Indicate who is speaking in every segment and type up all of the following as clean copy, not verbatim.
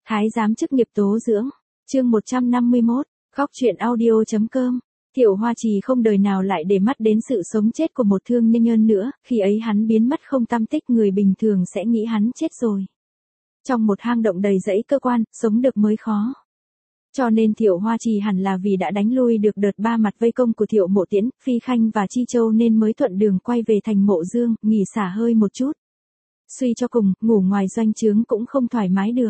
Speaker 1: Thái giám chức nghiệp tố dưỡng. Chương 151, góc truyện audio.com. Tiểu Hoa Trì không đời nào lại để mắt đến sự sống chết của một thương nhân nữa, khi ấy hắn biến mất không tăm tích, người bình thường sẽ nghĩ hắn chết rồi. Trong một hang động đầy rẫy cơ quan, sống được mới khó. Cho nên Tiểu Hoa Trì hẳn là vì đã đánh lui được đợt ba mặt vây công của Thiệu Mộ Tiễn, Phi Khanh và Chi Châu nên mới thuận đường quay về thành Mộ Dương, nghỉ xả hơi một chút. Suy cho cùng, ngủ ngoài doanh trướng cũng không thoải mái được.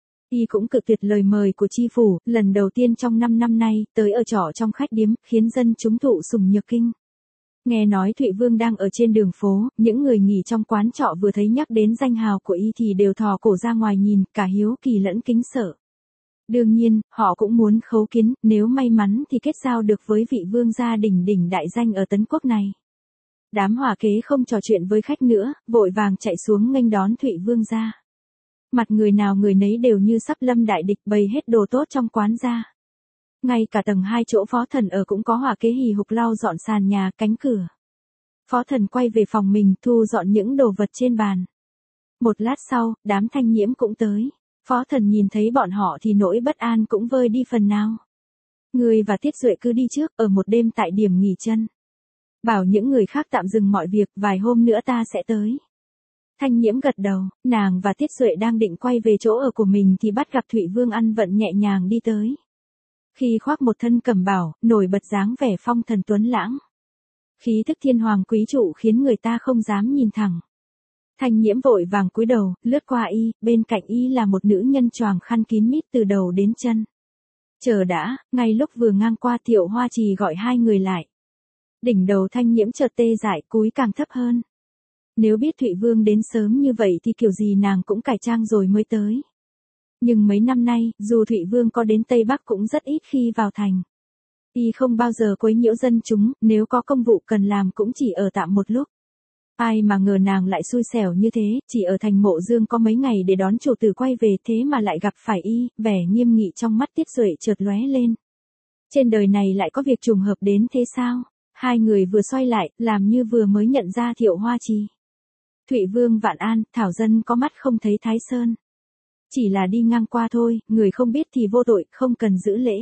Speaker 1: Y cũng cự tuyệt lời mời của chi phủ, lần đầu tiên trong 5 năm nay, tới ở trọ trong khách điếm, khiến dân chúng thụ sủng nhược kinh. Nghe nói Thụy Vương đang ở trên đường phố, những người nghỉ trong quán trọ vừa thấy nhắc đến danh hào của Y thì đều thò cổ ra ngoài nhìn, cả hiếu kỳ lẫn kính sợ. Đương nhiên, họ cũng muốn khấu kiến, nếu may mắn thì kết giao được với vị vương gia đỉnh đỉnh đại danh ở Tấn Quốc này. Đám hỏa kế không trò chuyện với khách nữa, vội vàng chạy xuống nghênh đón Thụy Vương gia. Mặt người nào người nấy đều như sắp lâm đại địch, bày hết đồ tốt trong quán ra. Ngay cả tầng 2 chỗ phó thần ở cũng có hỏa kế hì hục lau dọn sàn nhà, cánh cửa. Phó thần quay về phòng mình, thu dọn những đồ vật trên bàn. Một lát sau, đám Thanh Nhiễm cũng tới. Phó thần nhìn thấy bọn họ thì nỗi bất an cũng vơi đi phần nào. Người và Tiết Duệ cứ đi trước, ở một đêm tại điểm nghỉ chân. Bảo những người khác tạm dừng mọi việc, vài hôm nữa ta sẽ tới. Thanh Nhiễm gật đầu, nàng và Tiết Duệ đang định quay về chỗ ở của mình thì bắt gặp Thụy Vương ăn vận nhẹ nhàng đi tới. Khi khoác một thân cẩm bào, nổi bật dáng vẻ phong thần tuấn lãng. Khí thức thiên hoàng quý trụ khiến người ta không dám nhìn thẳng. Thanh Nhiễm vội vàng cúi đầu, lướt qua Y, bên cạnh Y là một nữ nhân choàng khăn kín mít từ đầu đến chân. Chờ đã, ngay lúc vừa ngang qua Tiểu Hoa Trì gọi hai người lại. Đỉnh đầu Thanh Nhiễm chợt tê dại, cúi càng thấp hơn. Nếu biết Thụy Vương đến sớm như vậy thì kiểu gì nàng cũng cải trang rồi mới tới. Nhưng mấy năm nay, dù Thụy Vương có đến Tây Bắc cũng rất ít khi vào thành. Y không bao giờ quấy nhiễu dân chúng, nếu có công vụ cần làm cũng chỉ ở tạm một lúc. Ai mà ngờ nàng lại xui xẻo như thế, chỉ ở thành Mộ Dương có mấy ngày để đón chủ tử quay về, thế mà lại gặp phải Y, vẻ nghiêm nghị trong mắt Tiết Duệ chợt lóe lên. Trên đời này lại có việc trùng hợp đến thế sao? Hai người vừa xoay lại, làm như vừa mới nhận ra Thiệu Hoa Trì. Thụy Vương vạn an, thảo dân có mắt không thấy Thái Sơn. Chỉ là đi ngang qua thôi, người không biết thì vô tội, không cần giữ lễ.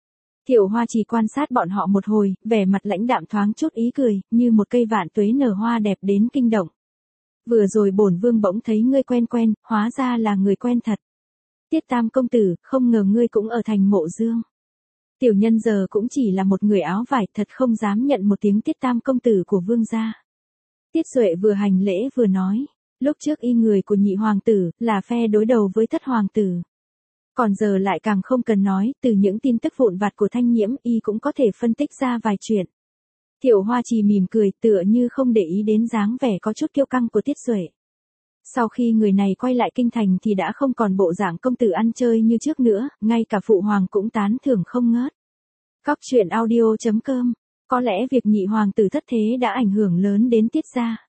Speaker 1: Thiệu Hoa Trì quan sát bọn họ một hồi, vẻ mặt lãnh đạm thoáng chút ý cười, như một cây vạn tuế nở hoa đẹp đến kinh động. Vừa rồi bổn vương bỗng thấy ngươi quen quen, hóa ra là người quen thật. Tiết Tam công tử, không ngờ ngươi cũng ở thành Mộ Dương. Tiểu nhân giờ cũng chỉ là một người áo vải, thật không dám nhận một tiếng Tiết Tam công tử của vương gia. Tiết Duệ vừa hành lễ vừa nói, lúc trước Y người của nhị hoàng tử, là phe đối đầu với thất hoàng tử. Còn giờ lại càng không cần nói, từ những tin tức vụn vặt của Thanh Nhiễm, Y cũng có thể phân tích ra vài chuyện. Thiệu Hoa Trì mỉm cười, tựa như không để ý đến dáng vẻ có chút kiêu căng của Tiết Duệ. Sau khi người này quay lại kinh thành thì đã không còn bộ dạng công tử ăn chơi như trước nữa, ngay cả phụ hoàng cũng tán thưởng không ngớt. Góc truyện audio.com. Có lẽ việc nhị hoàng tử thất thế đã ảnh hưởng lớn đến Tiết gia.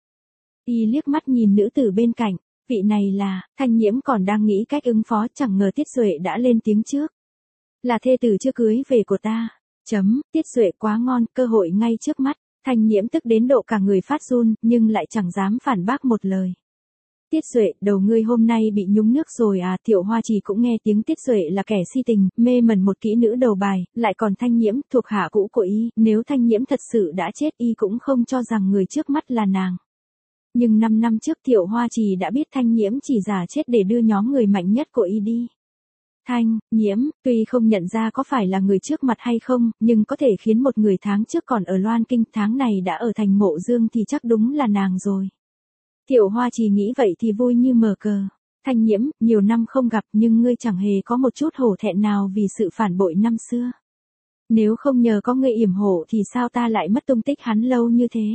Speaker 1: Y liếc mắt nhìn nữ tử bên cạnh, vị này là, Thanh Nhiễm còn đang nghĩ cách ứng phó, chẳng ngờ Tiết Duệ đã lên tiếng trước. Là thê tử chưa cưới về của ta. Tiết Duệ quá ngon, cơ hội ngay trước mắt. Thanh Nhiễm tức đến độ cả người phát run, nhưng lại chẳng dám phản bác một lời. Tiết Duệ, đầu ngươi hôm nay bị nhúng nước rồi à? Thiệu Hoa Trì cũng nghe tiếng Tiết Duệ là kẻ si tình, mê mẩn một kỹ nữ đầu bài, lại còn Thanh Nhiễm, thuộc hạ cũ của Y, nếu Thanh Nhiễm thật sự đã chết Y cũng không cho rằng người trước mắt là nàng. Nhưng 5 năm trước Thiệu Hoa Trì đã biết Thanh Nhiễm chỉ giả chết để đưa nhóm người mạnh nhất của Y đi. Thanh Nhiễm, tuy không nhận ra có phải là người trước mặt hay không, nhưng có thể khiến một người tháng trước còn ở Loan Kinh, tháng này đã ở thành Mộ Dương thì chắc đúng là nàng rồi. Thiệu Hoa Trì nghĩ vậy thì vui như mở cờ. Thanh Nhiễm, nhiều năm không gặp nhưng ngươi chẳng hề có một chút hổ thẹn nào vì sự phản bội năm xưa. Nếu không nhờ có ngươi yểm hộ thì sao ta lại mất tung tích hắn lâu như thế?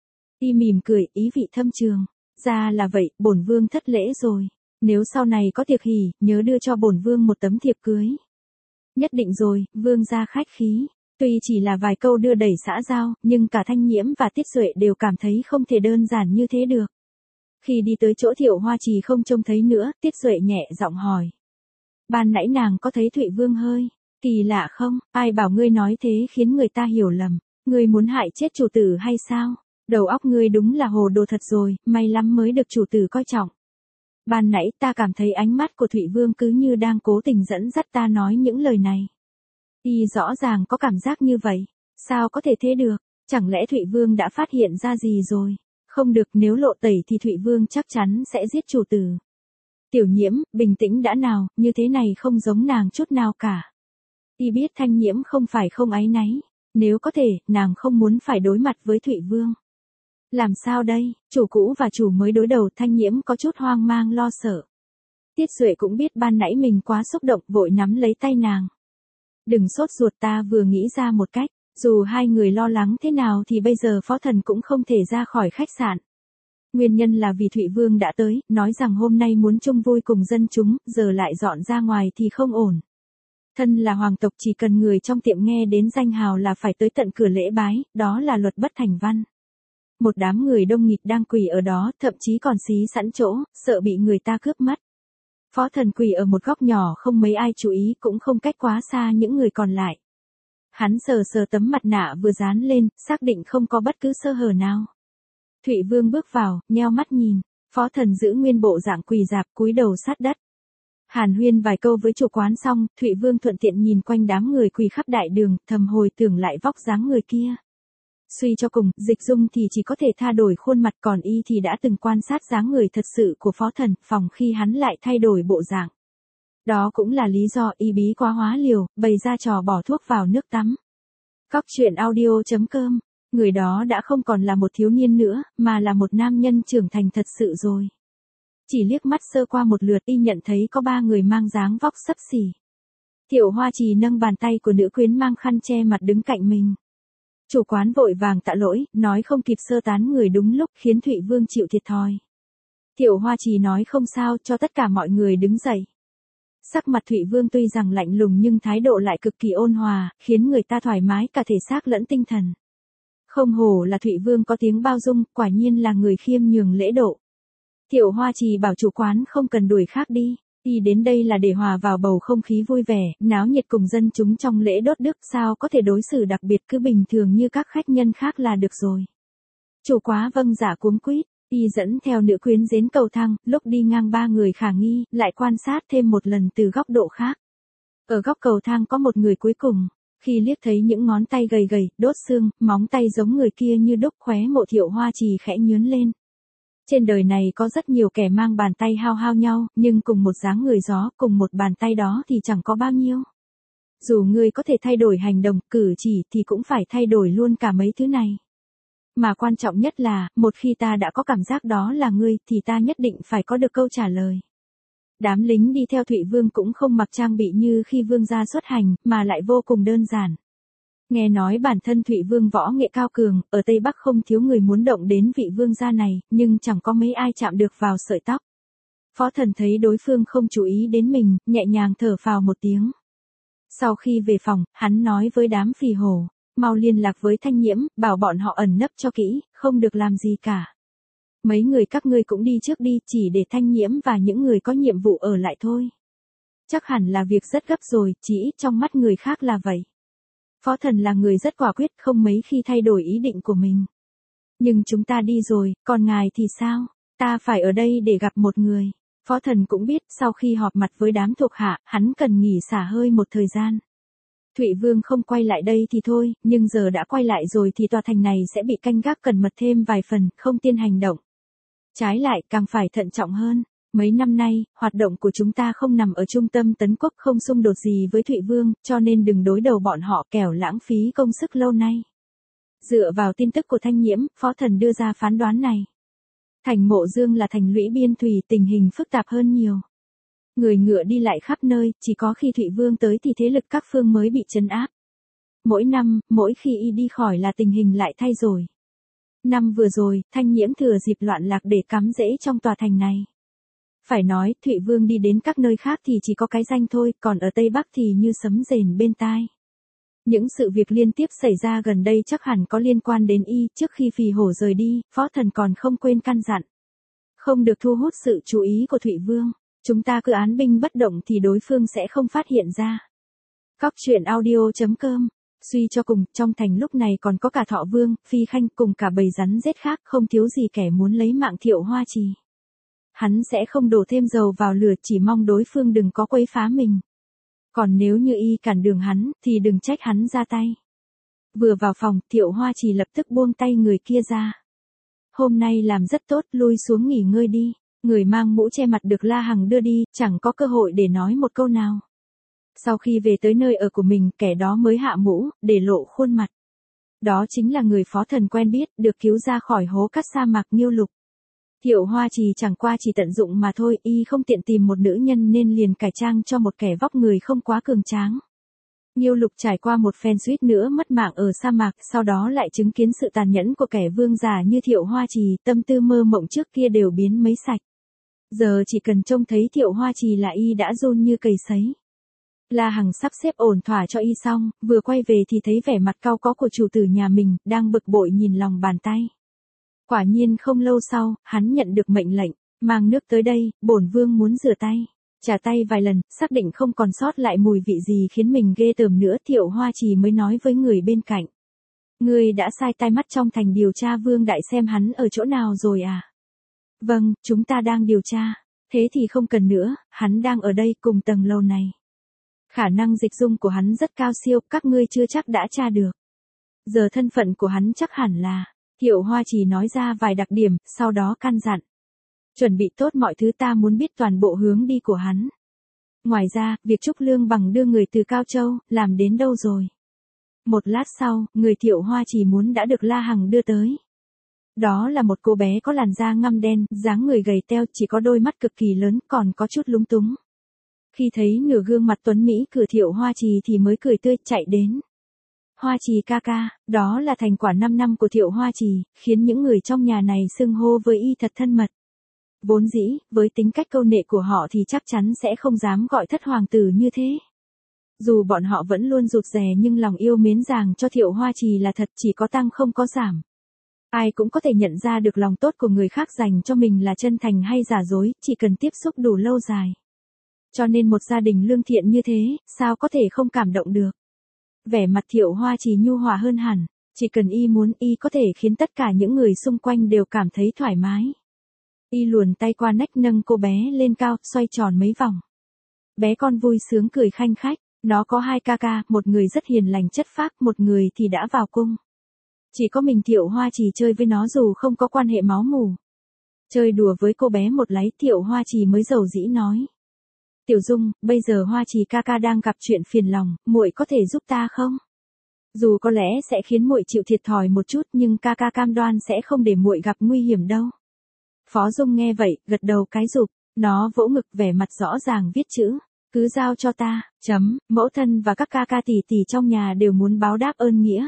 Speaker 1: Y mỉm cười, ý vị thâm trường. Ra là vậy, bổn vương thất lễ rồi. Nếu sau này có tiệc hỷ, nhớ đưa cho bổn vương một tấm thiệp cưới. Nhất định rồi, vương gia khách khí. Tuy chỉ là vài câu đưa đẩy xã giao, nhưng cả Thanh Nhiễm và Tiết Duệ đều cảm thấy không thể đơn giản như thế được. Khi đi tới chỗ Thiệu Hoa Trì không trông thấy nữa, Tiết Duệ nhẹ giọng hỏi. Ban nãy nàng có thấy Thụy Vương hơi? Kỳ lạ không, ai bảo ngươi nói thế khiến người ta hiểu lầm. Ngươi muốn hại chết chủ tử hay sao? Đầu óc ngươi đúng là hồ đồ thật rồi, may lắm mới được chủ tử coi trọng. Ban nãy ta cảm thấy ánh mắt của Thụy Vương cứ như đang cố tình dẫn dắt ta nói những lời này. Y rõ ràng có cảm giác như vậy. Sao có thể thế được? Chẳng lẽ Thụy Vương đã phát hiện ra gì rồi? Không được, nếu lộ tẩy thì Thụy Vương chắc chắn sẽ giết chủ tử. Tiểu Nhiễm, bình tĩnh đã nào, như thế này không giống nàng chút nào cả. Y biết Thanh Nhiễm không phải không áy náy. Nếu có thể, nàng không muốn phải đối mặt với Thụy Vương. Làm sao đây, chủ cũ và chủ mới đối đầu, Thanh Nhiễm có chút hoang mang lo sợ. Tiết Duệ cũng biết ban nãy mình quá xúc động, vội nắm lấy tay nàng. Đừng sốt ruột, ta vừa nghĩ ra một cách, dù hai người lo lắng thế nào thì bây giờ Phó Thần cũng không thể ra khỏi khách sạn. Nguyên nhân là vì Thụy Vương đã tới, nói rằng hôm nay muốn chung vui cùng dân chúng, giờ lại dọn ra ngoài thì không ổn. Thân là hoàng tộc, chỉ cần người trong tiệm nghe đến danh hào là phải tới tận cửa lễ bái, đó là luật bất thành văn. Một đám người đông nghịt đang quỳ ở đó, thậm chí còn xí sẵn chỗ, sợ bị người ta cướp mất. Phó Thần quỳ ở một góc nhỏ không mấy ai chú ý, cũng không cách quá xa những người còn lại. Hắn sờ sờ tấm mặt nạ vừa dán lên, xác định không có bất cứ sơ hở nào. Thụy Vương bước vào, nheo mắt nhìn, Phó Thần giữ nguyên bộ dạng quỳ rạp, cúi đầu sát đất. Hàn huyên vài câu với chủ quán xong, Thụy Vương thuận tiện nhìn quanh đám người quỳ khắp đại đường, thầm hồi tưởng lại vóc dáng người kia. Suy cho cùng, Dịch Dung thì chỉ có thể tha đổi khuôn mặt, còn y thì đã từng quan sát dáng người thật sự của Phó Thần, phòng khi hắn lại thay đổi bộ dạng. Đó cũng là lý do y bí quá hóa liều, bày ra trò bỏ thuốc vào nước tắm. Cóc truyện audio.com, người đó đã không còn là một thiếu niên nữa, mà là một nam nhân trưởng thành thật sự rồi. Chỉ liếc mắt sơ qua một lượt, y nhận thấy có 3 người mang dáng vóc xấp xỉ. Thiệu Hoa Trì nâng bàn tay của nữ quyến mang khăn che mặt đứng cạnh mình. Chủ quán vội vàng tạ lỗi, nói không kịp sơ tán người đúng lúc, khiến Thụy Vương chịu thiệt thòi. Thiệu Hoa Trì nói không sao, cho tất cả mọi người đứng dậy. Sắc mặt Thụy Vương tuy rằng lạnh lùng nhưng thái độ lại cực kỳ ôn hòa, khiến người ta thoải mái cả thể xác lẫn tinh thần. Không hổ là Thụy Vương có tiếng bao dung, quả nhiên là người khiêm nhường lễ độ. Thiệu Hoa Trì bảo chủ quán không cần đuổi khác đi, y đến đây là để hòa vào bầu không khí vui vẻ, náo nhiệt cùng dân chúng trong lễ đốt đức, sao có thể đối xử đặc biệt cứ bình thường như các khách nhân khác là được rồi. Chủ quá vâng dạ cuống quýt, y dẫn theo nữ quyến đến cầu thang, lúc đi ngang 3 người khả nghi, lại quan sát thêm một lần từ góc độ khác. Ở góc cầu thang có một người cuối cùng, khi liếc thấy những ngón tay gầy gầy, đốt xương, móng tay giống người kia như đúc, khóe mộ Thiệu Hoa Trì khẽ nhướng lên. Trên đời này có rất nhiều kẻ mang bàn tay hao hao nhau, nhưng cùng một dáng người gió, cùng một bàn tay đó thì chẳng có bao nhiêu. Dù ngươi có thể thay đổi hành động, cử chỉ thì cũng phải thay đổi luôn cả mấy thứ này. Mà quan trọng nhất là, một khi ta đã có cảm giác đó là ngươi, thì ta nhất định phải có được câu trả lời. Đám lính đi theo Thụy Vương cũng không mặc trang bị như khi Vương gia xuất hành, mà lại vô cùng đơn giản. Nghe nói bản thân Thụy Vương võ nghệ cao cường, ở Tây Bắc không thiếu người muốn động đến vị vương gia này, nhưng chẳng có mấy ai chạm được vào sợi tóc. Phó Thần thấy đối phương không chú ý đến mình, nhẹ nhàng thở phào một tiếng. Sau khi về phòng, hắn nói với đám phì hồ, mau liên lạc với Thanh Nhiễm, bảo bọn họ ẩn nấp cho kỹ, không được làm gì cả. Mấy người các ngươi cũng đi trước đi, chỉ để Thanh Nhiễm và những người có nhiệm vụ ở lại thôi. Chắc hẳn là việc rất gấp rồi, chỉ ít trong mắt người khác là vậy. Phó Thần là người rất quả quyết, không mấy khi thay đổi ý định của mình. Nhưng chúng ta đi rồi, còn ngài thì sao? Ta phải ở đây để gặp một người. Phó Thần cũng biết, sau khi họp mặt với đám thuộc hạ, hắn cần nghỉ xả hơi một thời gian. Thụy Vương không quay lại đây thì thôi, nhưng giờ đã quay lại rồi thì tòa thành này sẽ bị canh gác cẩn mật thêm vài phần, không tiên hành động. Trái lại, càng phải thận trọng hơn. Mấy năm nay, hoạt động của chúng ta không nằm ở trung tâm Tấn Quốc, không xung đột gì với Thụy Vương, cho nên đừng đối đầu bọn họ, kẻo lãng phí công sức lâu nay. Dựa vào tin tức của Thanh Nhiễm, Phó Thần đưa ra phán đoán này. Thành Mộ Dương là thành lũy biên thủy, tình hình phức tạp hơn nhiều. Người ngựa đi lại khắp nơi, chỉ có khi Thụy Vương tới thì thế lực các phương mới bị trấn áp. Mỗi năm, mỗi khi y đi khỏi là tình hình lại thay đổi. Năm vừa rồi, Thanh Nhiễm thừa dịp loạn lạc để cắm rễ trong tòa thành này. Phải nói, Thụy Vương đi đến các nơi khác thì chỉ có cái danh thôi, còn ở Tây Bắc thì như sấm rền bên tai. Những sự việc liên tiếp xảy ra gần đây chắc hẳn có liên quan đến y, trước khi phì hổ rời đi, Phó Thần còn không quên căn dặn. Không được thu hút sự chú ý của Thụy Vương, chúng ta cứ án binh bất động thì đối phương sẽ không phát hiện ra. Cóc truyện audio.com, suy cho cùng, trong thành lúc này còn có cả Thọ Vương, Phi Khanh cùng cả bầy rắn rết khác, không thiếu gì kẻ muốn lấy mạng Thiệu Hoa Trì. hắn sẽ không đổ thêm dầu vào lửa, chỉ mong đối phương đừng có quấy phá mình. Còn nếu như y cản đường hắn, thì đừng trách hắn ra tay. Vừa vào phòng, Thiệu Hoa Trì lập tức buông tay người kia ra. Hôm nay làm rất tốt, lui xuống nghỉ ngơi đi. Người mang mũ che mặt được La Hằng đưa đi, chẳng có cơ hội để nói một câu nào. Sau khi về tới nơi ở của mình, kẻ đó mới hạ mũ, để lộ khuôn mặt. Đó chính là người Phó Thần quen biết, được cứu ra khỏi hố cát sa mạc Nhiêu Lục. Thiệu Hoa Trì chẳng qua chỉ tận dụng mà thôi, y không tiện tìm một nữ nhân nên liền cải trang cho một kẻ vóc người không quá cường tráng. Nhiêu Lục trải qua một phen suýt nữa mất mạng ở sa mạc, sau đó lại chứng kiến sự tàn nhẫn của kẻ vương giả như Thiệu Hoa Trì, tâm tư mơ mộng trước kia đều biến mấy sạch. Giờ chỉ cần trông thấy Thiệu Hoa Trì là y đã run như cầy sấy. La Hằng sắp xếp ổn thỏa cho y xong, vừa quay về thì thấy vẻ mặt cau có của chủ tử nhà mình, đang bực bội nhìn lòng bàn tay. Quả nhiên không lâu sau, hắn nhận được mệnh lệnh, mang nước tới đây, bổn vương muốn rửa tay. Chà tay vài lần, xác định không còn sót lại mùi vị gì khiến mình ghê tởm nữa, Thiệu Hoa Trì mới nói với người bên cạnh. Ngươi đã sai tai mắt trong thành điều tra Vương Đại xem hắn ở chỗ nào rồi à? Vâng, chúng ta đang điều tra. Thế thì không cần nữa, hắn đang ở đây cùng tầng lầu này. Khả năng dịch dung của hắn rất cao siêu, các ngươi chưa chắc đã tra được. Giờ thân phận của hắn chắc hẳn là... Thiệu Hoa Trì nói ra vài đặc điểm, sau đó căn dặn. Chuẩn bị tốt mọi thứ, ta muốn biết toàn bộ hướng đi của hắn. Ngoài ra, việc Trúc Lương Bằng đưa người từ Cao Châu, làm đến đâu rồi? Một lát sau, người Thiệu Hoa Trì muốn đã được La Hằng đưa tới. Đó là một cô bé có làn da ngăm đen, dáng người gầy teo, chỉ có đôi mắt cực kỳ lớn, còn có chút lúng túng. Khi thấy nửa gương mặt tuấn mỹ của Thiệu Hoa Trì thì mới cười tươi chạy đến. Hoa Trì ca ca, đó là thành quả 5 năm của Thiệu Hoa Trì, khiến những người trong nhà này xưng hô với y thật thân mật. Vốn dĩ, với tính cách câu nệ của họ thì chắc chắn sẽ không dám gọi thất hoàng tử như thế. Dù bọn họ vẫn luôn rụt rè nhưng lòng yêu mến dàng cho Thiệu Hoa Trì là thật, chỉ có tăng không có giảm. Ai cũng có thể nhận ra được lòng tốt của người khác dành cho mình là chân thành hay giả dối, chỉ cần tiếp xúc đủ lâu dài. Cho nên một gia đình lương thiện như thế, sao có thể không cảm động được. Vẻ mặt Thiệu Hoa Trì nhu hòa hơn hẳn, chỉ cần y muốn y có thể khiến tất cả những người xung quanh đều cảm thấy thoải mái. Y luồn tay qua nách nâng cô bé lên cao, xoay tròn mấy vòng. Bé con vui sướng cười khanh khách, nó có 2 ca ca, một người rất hiền lành chất phác, một người thì đã vào cung. Chỉ có mình Thiệu Hoa Trì chơi với nó dù không có quan hệ máu mủ. Chơi đùa với cô bé một lát, Thiệu Hoa Trì mới dầu dĩ nói. Tiểu Dung, bây giờ Hoa Trì ca ca đang gặp chuyện phiền lòng, muội có thể giúp ta không? Dù có lẽ sẽ khiến muội chịu thiệt thòi một chút nhưng ca ca cam đoan sẽ không để muội gặp nguy hiểm đâu. Phó Dung nghe vậy, gật đầu cái rụp, nó vỗ ngực vẻ mặt rõ ràng viết chữ. Cứ giao cho ta, mẫu thân và các ca ca tỷ tỷ trong nhà đều muốn báo đáp ơn nghĩa.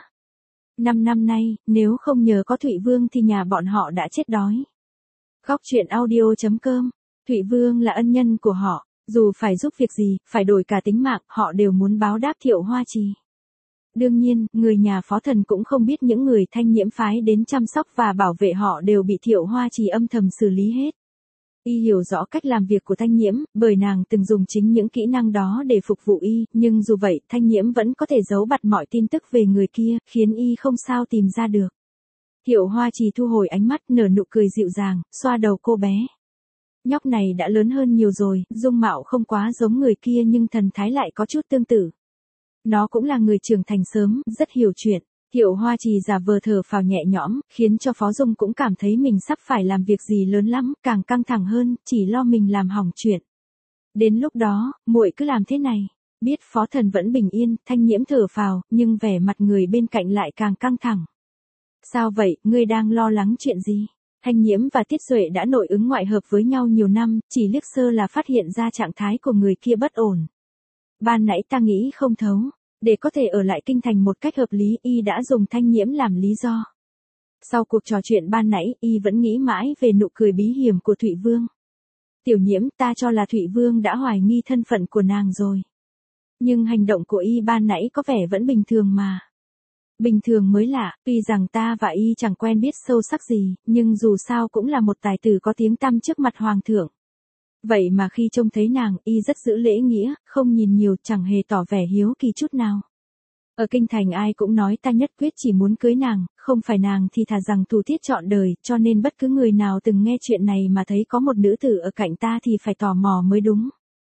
Speaker 1: 5 năm nay, nếu không nhờ có Thụy Vương thì nhà bọn họ đã chết đói. Góc truyện audio.com, Thụy Vương là ân nhân của họ, dù phải giúp việc gì, phải đổi cả tính mạng, họ đều muốn báo đáp Thiệu Hoa Trì. Đương nhiên, người nhà Phó Thần cũng không biết những người Thanh Nhiễm phái đến chăm sóc và bảo vệ họ đều bị Thiệu Hoa Trì âm thầm xử lý hết. Y hiểu rõ cách làm việc của Thanh Nhiễm, bởi nàng từng dùng chính những kỹ năng đó để phục vụ y, nhưng dù vậy, Thanh Nhiễm vẫn có thể giấu bặt mọi tin tức về người kia, khiến y không sao tìm ra được. Thiệu Hoa Trì thu hồi ánh mắt, nở nụ cười dịu dàng, xoa đầu cô bé. Nhóc này đã lớn hơn nhiều rồi, dung mạo không quá giống người kia nhưng thần thái lại có chút tương tự. Nó cũng là người trưởng thành sớm, rất hiểu chuyện. Thiệu Hoa Trì giả vờ thở phào nhẹ nhõm, khiến cho Phó Dung cũng cảm thấy mình sắp phải làm việc gì lớn lắm, càng căng thẳng hơn, chỉ lo mình làm hỏng chuyện. Đến lúc đó, muội cứ làm thế này. Biết Phó Thần vẫn bình yên, Thanh Nhiễm thở phào, nhưng vẻ mặt người bên cạnh lại càng căng thẳng. Sao vậy, ngươi đang lo lắng chuyện gì? Thanh Nhiễm và Tiết Duệ đã nội ứng ngoại hợp với nhau nhiều năm, chỉ liếc sơ là phát hiện ra trạng thái của người kia bất ổn. Ban nãy ta nghĩ không thấu. Để có thể ở lại kinh thành một cách hợp lý, y đã dùng Thanh Nhiễm làm lý do. Sau cuộc trò chuyện ban nãy, y vẫn nghĩ mãi về nụ cười bí hiểm của Thụy Vương. Tiểu Nhiễm, ta cho là Thụy Vương đã hoài nghi thân phận của nàng rồi. Nhưng hành động của y ban nãy có vẻ vẫn bình thường mà. Bình thường mới lạ, tuy rằng ta và y chẳng quen biết sâu sắc gì, nhưng dù sao cũng là một tài tử có tiếng tăm trước mặt hoàng thượng. Vậy mà khi trông thấy nàng, y rất giữ lễ nghĩa, không nhìn nhiều, chẳng hề tỏ vẻ hiếu kỳ chút nào. Ở kinh thành ai cũng nói ta nhất quyết chỉ muốn cưới nàng, không phải nàng thì thà rằng thù thiết trọn đời, cho nên bất cứ người nào từng nghe chuyện này mà thấy có một nữ tử ở cạnh ta thì phải tò mò mới đúng.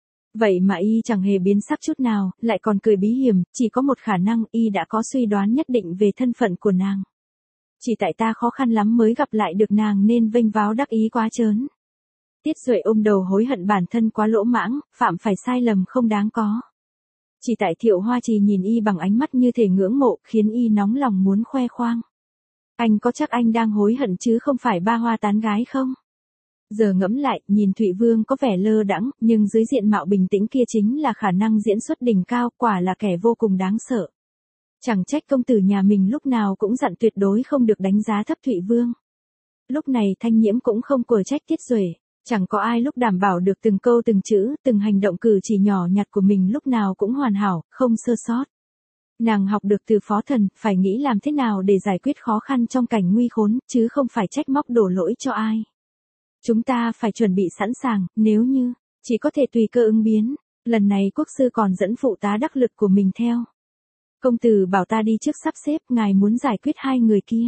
Speaker 1: Vậy mà y chẳng hề biến sắc chút nào, lại còn cười bí hiểm, chỉ có một khả năng y đã có suy đoán nhất định về thân phận của nàng. Chỉ tại ta khó khăn lắm mới gặp lại được nàng nên vênh váo đắc ý quá trớn. Tiết Duệ ôm đầu hối hận bản thân quá lỗ mãng, phạm phải sai lầm không đáng có. Chỉ tại Thiệu Hoa Trì nhìn y bằng ánh mắt như thể ngưỡng mộ, khiến y nóng lòng muốn khoe khoang. Anh có chắc anh đang hối hận chứ không phải ba hoa tán gái không? Giờ ngẫm lại, nhìn Thụy Vương có vẻ lơ đãng, nhưng dưới diện mạo bình tĩnh kia chính là khả năng diễn xuất đỉnh cao, quả là kẻ vô cùng đáng sợ. Chẳng trách công tử nhà mình lúc nào cũng dặn tuyệt đối không được đánh giá thấp Thụy Vương. Lúc này Thanh Nhiễm cũng không quở trách Tiết Duệ, chẳng có ai lúc đảm bảo được từng câu từng chữ, từng hành động cử chỉ nhỏ nhặt của mình lúc nào cũng hoàn hảo, không sơ sót. Nàng học được từ Phó Thần, phải nghĩ làm thế nào để giải quyết khó khăn trong cảnh nguy khốn, chứ không phải trách móc đổ lỗi cho ai. Chúng ta phải chuẩn bị sẵn sàng, nếu như, chỉ có thể tùy cơ ứng biến. Lần này quốc sư còn dẫn phụ tá đắc lực của mình theo. Công tử bảo ta đi trước sắp xếp, ngài muốn giải quyết hai người kia.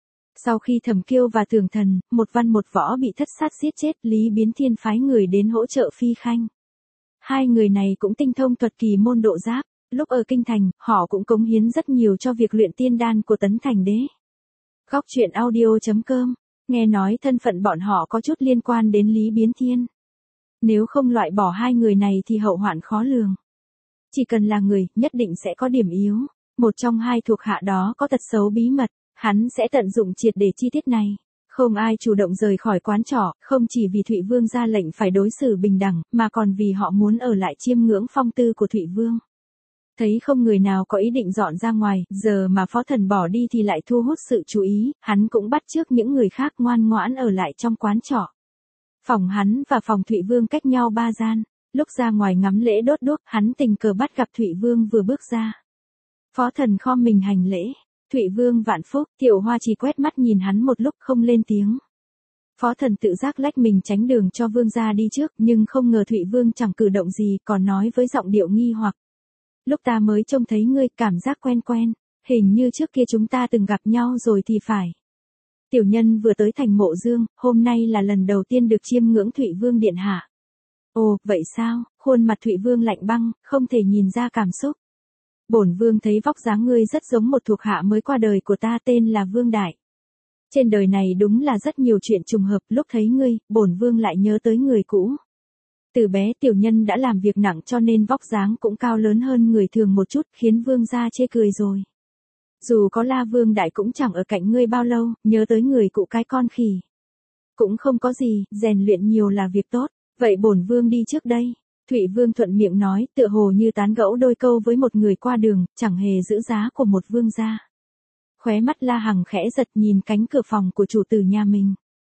Speaker 1: Sau khi Thẩm Kiêu và Thường Thần, một văn một võ bị thất sát giết chết, Lý Biến Thiên phái người đến hỗ trợ Phi Khanh. Hai người này cũng tinh thông thuật kỳ môn độ giáp, lúc ở kinh thành, họ cũng cống hiến rất nhiều cho việc luyện tiên đan của Tấn Thành Đế. Góc truyện audio.com, nghe nói thân phận bọn họ có chút liên quan đến Lý Biến Thiên. Nếu không loại bỏ hai người này thì hậu hoạn khó lường. Chỉ cần là người, nhất định sẽ có điểm yếu. Một trong hai thuộc hạ đó có tật xấu bí mật, hắn sẽ tận dụng triệt để chi tiết này. Không ai chủ động rời khỏi quán trọ, không chỉ vì Thụy Vương ra lệnh phải đối xử bình đẳng, mà còn vì họ muốn ở lại chiêm ngưỡng phong tư của Thụy Vương. Thấy không người nào có ý định dọn ra ngoài, giờ mà Phó Thần bỏ đi thì lại thu hút sự chú ý, hắn cũng bắt chước những người khác ngoan ngoãn ở lại trong quán trọ. Phòng hắn và phòng Thụy Vương cách nhau 3 gian, lúc ra ngoài ngắm lễ đốt đuốc, hắn tình cờ bắt gặp Thụy Vương vừa bước ra. Phó Thần khom mình hành lễ, Thụy Vương vạn phúc, Thiệu Hoa chỉ quét mắt nhìn hắn một lúc không lên tiếng. Phó Thần tự giác lách mình tránh đường cho Vương gia đi trước, nhưng không ngờ Thụy Vương chẳng cử động gì, còn nói với giọng điệu nghi hoặc. Lúc ta mới trông thấy ngươi, cảm giác quen quen, hình như trước kia chúng ta từng gặp nhau rồi thì phải. Tiểu nhân vừa tới thành Mộ Dương, hôm nay là lần đầu tiên được chiêm ngưỡng Thụy Vương điện hạ. Ồ, vậy sao? Khuôn mặt Thụy Vương lạnh băng, không thể nhìn ra cảm xúc. Bổn Vương thấy vóc dáng ngươi rất giống một thuộc hạ mới qua đời của ta tên là Vương Đại. Trên đời này đúng là rất nhiều chuyện trùng hợp, lúc thấy ngươi, bổn Vương lại nhớ tới người cũ. Từ bé tiểu nhân đã làm việc nặng cho nên vóc dáng cũng cao lớn hơn người thường một chút, khiến Vương gia chê cười rồi. Dù có La Vương Đại cũng chẳng ở cạnh ngươi bao lâu, nhớ tới người cụ cái con khỉ. Cũng không có gì, rèn luyện nhiều là việc tốt, vậy bổn Vương đi trước đây. Thụy Vương thuận miệng nói, tựa hồ như tán gẫu đôi câu với một người qua đường, chẳng hề giữ giá của một vương gia. Khóe mắt La Hằng khẽ giật nhìn cánh cửa phòng của chủ tử nhà mình.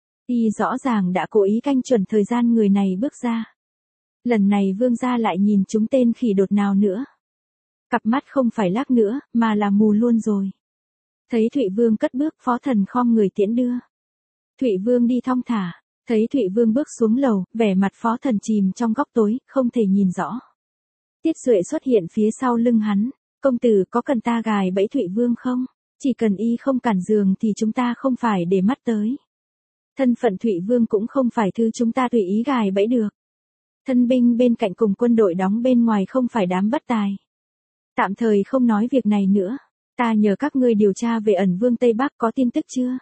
Speaker 1: Y rõ ràng đã cố ý canh chuẩn thời gian người này bước ra. Lần này vương gia lại nhìn chúng tên khỉ đột nào nữa. Cặp mắt không phải lác nữa, mà là mù luôn rồi. Thấy Thụy Vương cất bước, Phó Thần khom người tiễn đưa. Thụy Vương đi thong thả, thấy Thụy Vương bước xuống lầu, vẻ mặt Phó Thần chìm trong góc tối, không thể nhìn rõ. Tiết Duệ xuất hiện phía sau lưng hắn, công tử có cần ta gài bẫy Thụy Vương không? Chỉ cần y không cản giường thì chúng ta không phải để mắt tới. Thân phận Thụy Vương cũng không phải thứ chúng ta tùy ý gài bẫy được. Thân binh bên cạnh cùng quân đội đóng bên ngoài không phải đám bất tài. Tạm thời không nói việc này nữa. Ta nhờ các ngươi điều tra về Ẩn Vương Tây Bắc, có tin tức chưa?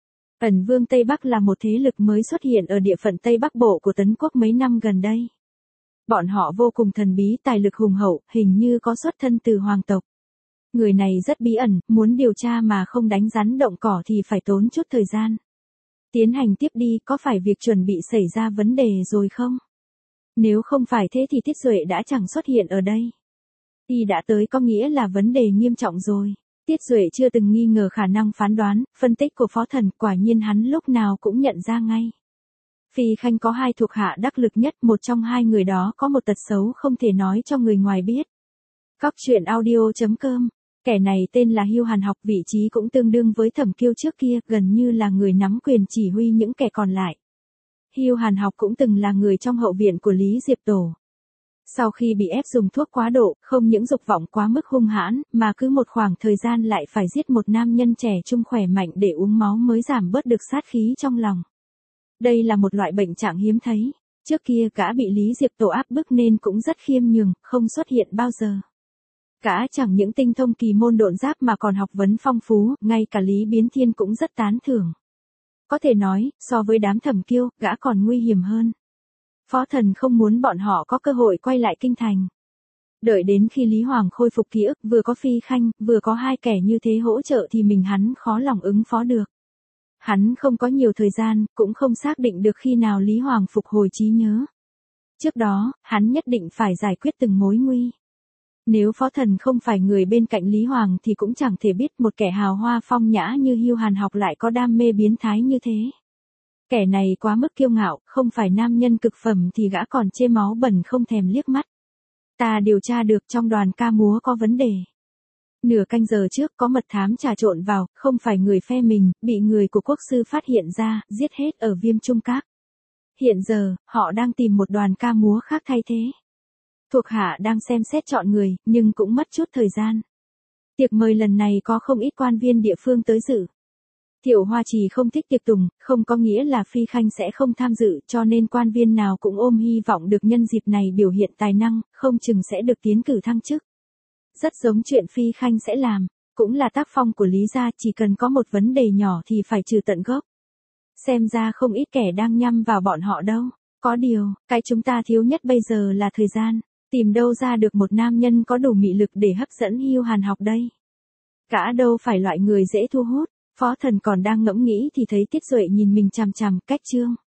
Speaker 1: Ẩn Vương Tây Bắc là một thế lực mới xuất hiện ở địa phận Tây Bắc Bộ của Tấn Quốc mấy năm gần đây. Bọn họ vô cùng thần bí, tài lực hùng hậu, hình như có xuất thân từ hoàng tộc. Người này rất bí ẩn, muốn điều tra mà không đánh rắn động cỏ thì phải tốn chút thời gian. Tiến hành tiếp đi, có phải việc chuẩn bị xảy ra vấn đề rồi không? Nếu không phải thế thì Tiết Duệ đã chẳng xuất hiện ở đây. Y đã tới có nghĩa là vấn đề nghiêm trọng rồi. Tiết Duệ chưa từng nghi ngờ khả năng phán đoán, phân tích của Phó Thần, quả nhiên hắn lúc nào cũng nhận ra ngay. Phi Khanh có hai thuộc hạ đắc lực nhất, một trong hai người đó có một tật xấu không thể nói cho người ngoài biết. Góc truyện audio.com, kẻ này tên là Hưu Hàn Học, vị trí cũng tương đương với Thẩm Kiêu trước kia, gần như là người nắm quyền chỉ huy những kẻ còn lại. Hưu Hàn Học cũng từng là người trong hậu viện của Lý Diệp Tổ. Sau khi bị ép dùng thuốc quá độ, không những dục vọng quá mức hung hãn, mà cứ một khoảng thời gian lại phải giết một nam nhân trẻ trung khỏe mạnh để uống máu mới giảm bớt được sát khí trong lòng. Đây là một loại bệnh trạng hiếm thấy. Trước kia gã bị Lý Diệp Tổ áp bức nên cũng rất khiêm nhường, không xuất hiện bao giờ. Gã chẳng những tinh thông kỳ môn độn giáp mà còn học vấn phong phú, ngay cả Lý Biến Thiên cũng rất tán thưởng. Có thể nói, so với đám Thẩm Kiêu, gã còn nguy hiểm hơn. Phó Thần không muốn bọn họ có cơ hội quay lại kinh thành. Đợi đến khi Lý Hoàng khôi phục ký ức, vừa có Phi Khanh, vừa có hai kẻ như thế hỗ trợ thì mình hắn khó lòng ứng phó được. Hắn không có nhiều thời gian, cũng không xác định được khi nào Lý Hoàng phục hồi trí nhớ. Trước đó, hắn nhất định phải giải quyết từng mối nguy. Nếu Phó Thần không phải người bên cạnh Lý Hoàng thì cũng chẳng thể biết một kẻ hào hoa phong nhã như Hưu Hàn Học lại có đam mê biến thái như thế. Kẻ này quá mức kiêu ngạo, không phải nam nhân cực phẩm thì gã còn chê máu bẩn không thèm liếc mắt. Ta điều tra được trong đoàn ca múa có vấn đề. Nửa canh giờ trước có mật thám trà trộn vào, không phải người phe mình, bị người của quốc sư phát hiện ra, giết hết ở Viêm Trung Các. Hiện giờ, họ đang tìm một đoàn ca múa khác thay thế. Thuộc hạ đang xem xét chọn người, nhưng cũng mất chút thời gian. Tiệc mời lần này có không ít quan viên địa phương tới dự. Tiểu Hoa Trì không thích tiệc tùng, không có nghĩa là Phi Khanh sẽ không tham dự, cho nên quan viên nào cũng ôm hy vọng được nhân dịp này biểu hiện tài năng, không chừng sẽ được tiến cử thăng chức. Rất giống chuyện Phi Khanh sẽ làm, cũng là tác phong của Lý gia, chỉ cần có một vấn đề nhỏ thì phải trừ tận gốc. Xem ra không ít kẻ đang nhắm vào bọn họ đâu. Có điều, cái chúng ta thiếu nhất bây giờ là thời gian. Tìm đâu ra được một nam nhân có đủ mị lực để hấp dẫn Hưu Hàn Học đây. Gã đâu phải loại người dễ thu hút. Phó Thần còn đang ngẫm nghĩ thì thấy Tiết Duệ nhìn mình chằm chằm, cách chương.